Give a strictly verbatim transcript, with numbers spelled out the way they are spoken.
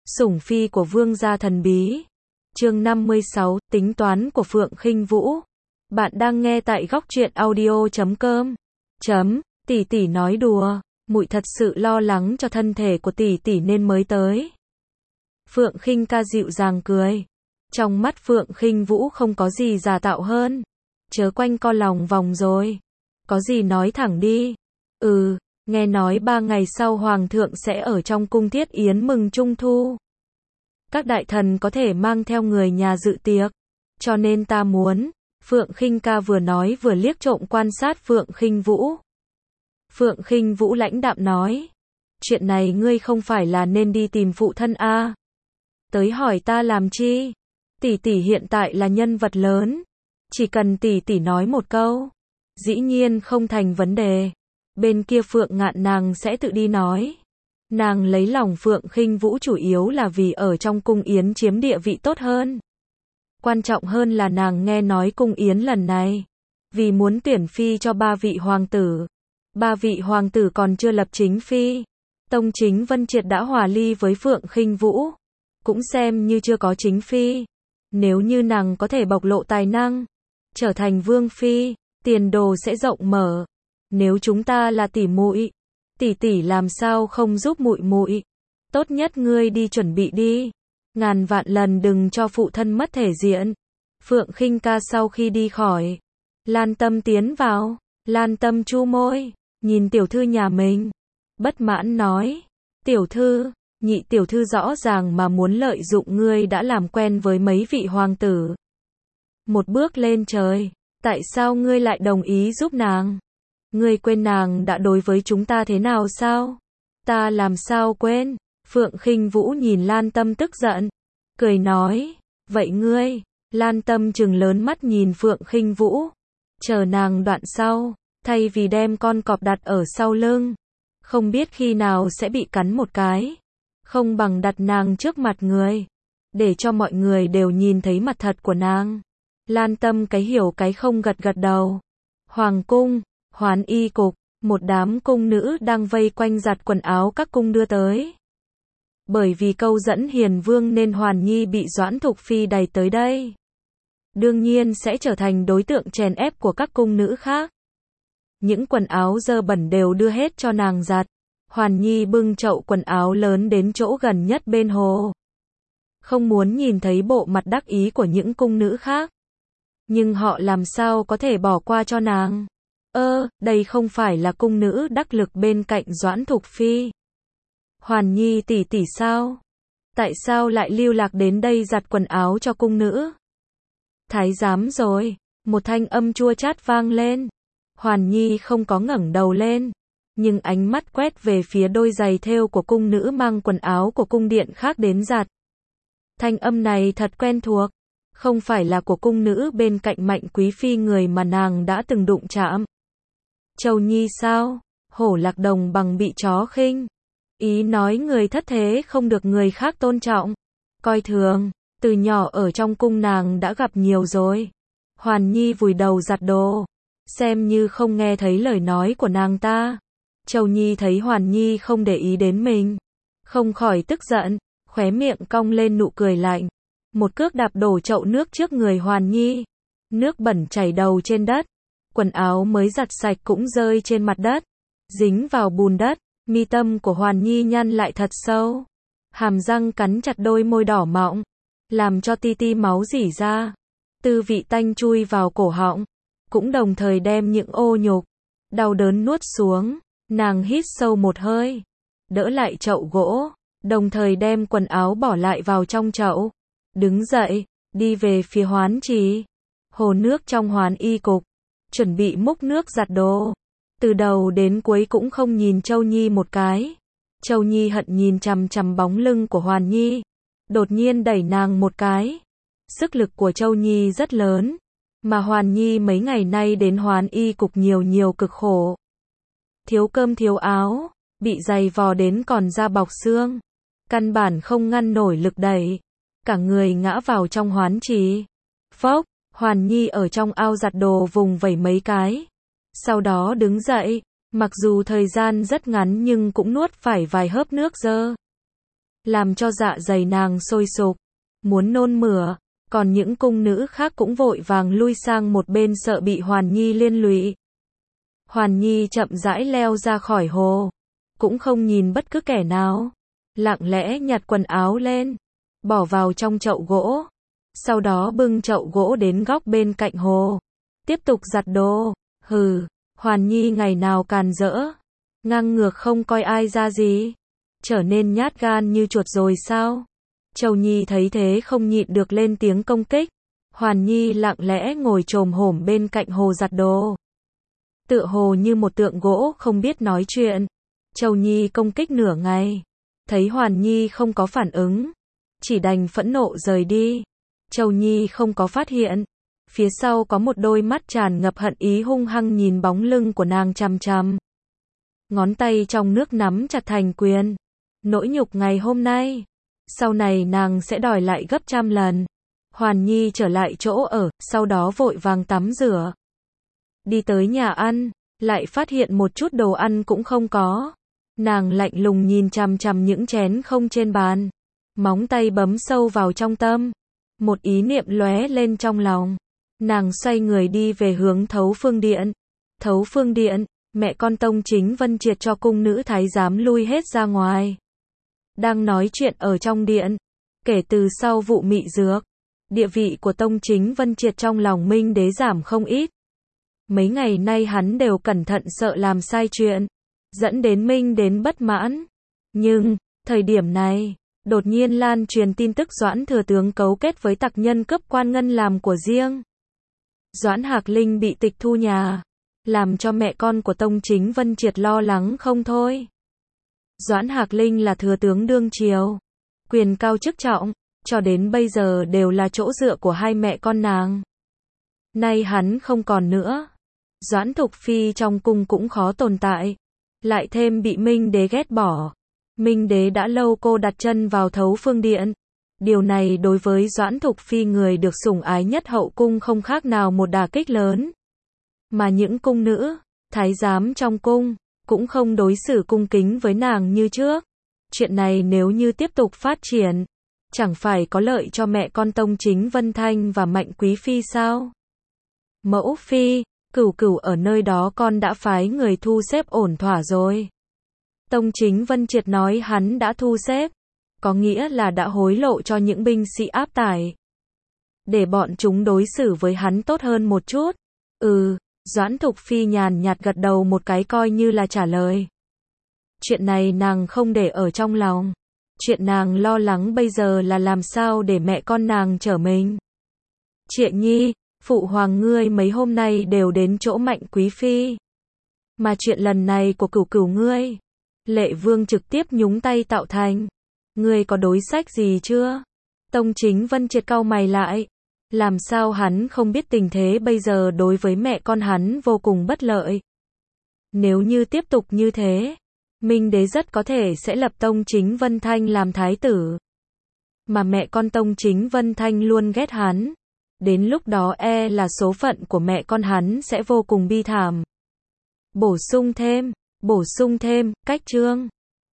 Sủng phi của vương gia thần bí. Chương năm mươi sáu, tính toán của Phượng Khinh Vũ. Bạn đang nghe tại góc truyện audio chấm com. Chấm, tỷ tỷ nói đùa, muội thật sự lo lắng cho thân thể của tỷ tỷ nên mới tới. Phượng Khinh ca dịu dàng cười. Trong mắt Phượng Khinh Vũ không có gì giả tạo hơn. Chớ quanh co lòng vòng rồi. Có gì nói thẳng đi. Ừ, nghe nói ba ngày sau Hoàng thượng sẽ ở trong cung thiết yến mừng Trung Thu. Các đại thần có thể mang theo người nhà dự tiệc. Cho nên ta muốn. Phượng Khinh ca vừa nói vừa liếc trộm quan sát Phượng Khinh Vũ. Phượng Khinh Vũ lãnh đạm nói. Chuyện này ngươi không phải là nên đi tìm phụ thân a? À? Tới hỏi ta làm chi? Tỷ tỷ hiện tại là nhân vật lớn. Chỉ cần tỷ tỷ nói một câu. Dĩ nhiên không thành vấn đề. Bên kia Phượng Ngạn nàng sẽ tự đi nói. Nàng lấy lòng Phượng Khinh Vũ chủ yếu là vì ở trong cung yến chiếm địa vị tốt hơn. Quan trọng hơn là nàng nghe nói cung yến lần này. Vì muốn tuyển phi cho ba vị hoàng tử. Ba vị hoàng tử còn chưa lập chính phi. Tông Chính Vân Triệt đã hòa ly với Phượng Khinh Vũ. Cũng xem như chưa có chính phi. Nếu như nàng có thể bộc lộ tài năng. Trở thành vương phi. Tiền đồ sẽ rộng mở. Nếu chúng ta là tỷ muội, tỷ tỷ làm sao không giúp muội muội? Tốt nhất ngươi đi chuẩn bị đi. Ngàn vạn lần đừng cho phụ thân mất thể diện. Phượng Khinh ca sau khi đi khỏi, Lan Tâm tiến vào. Lan Tâm chu môi, nhìn tiểu thư nhà mình, bất mãn nói: "Tiểu thư, nhị tiểu thư rõ ràng mà muốn lợi dụng ngươi đã làm quen với mấy vị hoàng tử. Một bước lên trời, tại sao ngươi lại đồng ý giúp nàng? Ngươi quên nàng đã đối với chúng ta thế nào sao?" "Ta làm sao quên?" Phượng Khinh Vũ nhìn Lan Tâm tức giận, cười nói: "Vậy ngươi?" Lan Tâm trừng lớn mắt nhìn Phượng Khinh Vũ, chờ nàng đoạn sau, thay vì đem con cọp đặt ở sau lưng, không biết khi nào sẽ bị cắn một cái, không bằng đặt nàng trước mặt người, để cho mọi người đều nhìn thấy mặt thật của nàng. Lan Tâm cái hiểu cái không gật gật đầu. Hoàng cung, Hoán Y cục, một đám cung nữ đang vây quanh giặt quần áo các cung đưa tới. Bởi vì câu dẫn Hiền Vương nên Hoàn Nhi bị Doãn Thục Phi đày tới đây. Đương nhiên sẽ trở thành đối tượng chèn ép của các cung nữ khác. Những quần áo dơ bẩn đều đưa hết cho nàng giặt. Hoàn Nhi bưng chậu quần áo lớn đến chỗ gần nhất bên hồ. Không muốn nhìn thấy bộ mặt đắc ý của những cung nữ khác. Nhưng họ làm sao có thể bỏ qua cho nàng? Ơ, đây không phải là cung nữ đắc lực bên cạnh Doãn Thục Phi. Hoàn Nhi tỷ tỷ sao? Tại sao lại lưu lạc đến đây giặt quần áo cho cung nữ? Thái giám rồi, một thanh âm chua chát vang lên. Hoàn Nhi không có ngẩng đầu lên, nhưng ánh mắt quét về phía đôi giày thêu của cung nữ mang quần áo của cung điện khác đến giặt. Thanh âm này thật quen thuộc, không phải là của cung nữ bên cạnh Mạnh Quý Phi người mà nàng đã từng đụng chạm. Châu Nhi sao? Hổ lạc đồng bằng bị chó khinh. Ý nói người thất thế không được người khác tôn trọng, coi thường, từ nhỏ ở trong cung nàng đã gặp nhiều rồi. Hoàn Nhi vùi đầu giặt đồ, xem như không nghe thấy lời nói của nàng ta. Châu Nhi thấy Hoàn Nhi không để ý đến mình, không khỏi tức giận, khóe miệng cong lên nụ cười lạnh. Một cước đạp đổ chậu nước trước người Hoàn Nhi. Nước bẩn chảy đầu trên đất. Quần áo mới giặt sạch cũng rơi trên mặt đất, dính vào bùn đất. Mi tâm của Hoàn Nhi nhăn lại thật sâu. Hàm răng cắn chặt đôi môi đỏ mọng, làm cho ti ti máu rỉ ra. Tư vị tanh chui vào cổ họng, cũng đồng thời đem những ô nhục, đau đớn nuốt xuống. Nàng hít sâu một hơi, đỡ lại chậu gỗ, đồng thời đem quần áo bỏ lại vào trong chậu. Đứng dậy, đi về phía Hoán Trì. Hồ nước trong Hoán Y cục, chuẩn bị múc nước giặt đồ. Từ đầu đến cuối cũng không nhìn Châu Nhi một cái. Châu Nhi hận nhìn chằm chằm bóng lưng của Hoàn Nhi, đột nhiên đẩy nàng một cái. Sức lực của Châu Nhi rất lớn, mà Hoàn Nhi mấy ngày nay đến Hoán Y cục nhiều nhiều cực khổ. Thiếu cơm thiếu áo, bị giày vò đến còn da bọc xương, căn bản không ngăn nổi lực đẩy, cả người ngã vào trong Hoán Trì. Phốc, Hoàn Nhi ở trong ao giặt đồ vùng vẩy mấy cái. Sau đó đứng dậy, mặc dù thời gian rất ngắn nhưng cũng nuốt phải vài hớp nước dơ. làm cho dạ dày nàng sôi sục, muốn nôn mửa, còn những cung nữ khác cũng vội vàng lui sang một bên sợ bị Hoàn Nhi liên lụy. Hoàn Nhi chậm rãi leo ra khỏi hồ, cũng không nhìn bất cứ kẻ nào, lặng lẽ nhặt quần áo lên, bỏ vào trong chậu gỗ, sau đó bưng chậu gỗ đến góc bên cạnh hồ, tiếp tục giặt đồ. Hừ, Hoàn Nhi ngày nào càn rỡ, ngang ngược không coi ai ra gì, trở nên nhát gan như chuột rồi sao? Châu Nhi thấy thế không nhịn được lên tiếng công kích. Hoàn Nhi lặng lẽ ngồi chồm hổm bên cạnh hồ giặt đồ, tựa hồ như một tượng gỗ không biết nói chuyện. Châu Nhi công kích nửa ngày, thấy Hoàn Nhi không có phản ứng, chỉ đành phẫn nộ rời đi. Châu Nhi không có phát hiện, phía sau có một đôi mắt tràn ngập hận ý hung hăng nhìn bóng lưng của nàng chằm chằm. Ngón tay trong nước nắm chặt thành quyền. Nỗi nhục ngày hôm nay, sau này nàng sẽ đòi lại gấp trăm lần. Hoàn Nhi trở lại chỗ ở, sau đó vội vàng tắm rửa. Đi tới nhà ăn, lại phát hiện một chút đồ ăn cũng không có. Nàng lạnh lùng nhìn chằm chằm những chén không trên bàn, móng tay bấm sâu vào trong tâm. Một ý niệm lóe lên trong lòng. Nàng xoay người đi về hướng Thấu Phương Điện. Thấu Phương Điện, mẹ con Tông Chính Vân triệt cho cung nữ thái giám lui hết ra ngoài. Đang nói chuyện ở trong điện, kể từ sau vụ mị dược, địa vị của Tông Chính Vân triệt trong lòng Minh Đế giảm không ít. Mấy ngày nay hắn đều cẩn thận sợ làm sai chuyện, dẫn đến Minh đến bất mãn. Nhưng, thời điểm này, đột nhiên lan truyền tin tức Doãn thừa tướng cấu kết với tặc nhân cướp quan ngân làm của riêng. Doãn Hạc Linh bị tịch thu nhà, làm cho mẹ con của Tông Chính Vân triệt lo lắng không thôi. Doãn Hạc Linh là thừa tướng đương triều, quyền cao chức trọng, cho đến bây giờ đều là chỗ dựa của hai mẹ con nàng. Nay hắn không còn nữa, Doãn Thục Phi trong cung cũng khó tồn tại, lại thêm bị Minh Đế ghét bỏ. Minh Đế đã lâu cô đặt chân vào Thấu Phương Điện. Điều này đối với Doãn Thục Phi người được sủng ái nhất hậu cung không khác nào một đả kích lớn. Mà những cung nữ, thái giám trong cung, cũng không đối xử cung kính với nàng như trước. Chuyện này nếu như tiếp tục phát triển, chẳng phải có lợi cho mẹ con Tông Chính Vân Thanh và Mạnh Quý Phi sao? Mẫu Phi, Cửu Cửu ở nơi đó con đã phái người thu xếp ổn thỏa rồi. Tông Chính Vân triệt nói hắn đã thu xếp, có nghĩa là đã hối lộ cho những binh sĩ áp tải, để bọn chúng đối xử với hắn tốt hơn một chút. Ừ, Doãn Thục Phi nhàn nhạt gật đầu một cái coi như là trả lời. Chuyện này nàng không để ở trong lòng. Chuyện nàng lo lắng bây giờ là làm sao để mẹ con nàng trở mình. Triện Nhi, phụ hoàng ngươi mấy hôm nay đều đến chỗ Mạnh Quý Phi. Mà chuyện lần này của Cửu Cửu ngươi, Lệ Vương trực tiếp nhúng tay tạo thành. Ngươi có đối sách gì chưa? Tông Chính Vân triệt cau mày lại. Làm sao hắn không biết tình thế bây giờ đối với mẹ con hắn vô cùng bất lợi. Nếu như tiếp tục như thế, Minh Đế rất có thể sẽ lập Tông Chính Vân Thanh làm thái tử. Mà mẹ con Tông Chính Vân Thanh luôn ghét hắn. Đến lúc đó e là số phận của mẹ con hắn sẽ vô cùng bi thảm. Bổ sung thêm, bổ sung thêm, cách chương.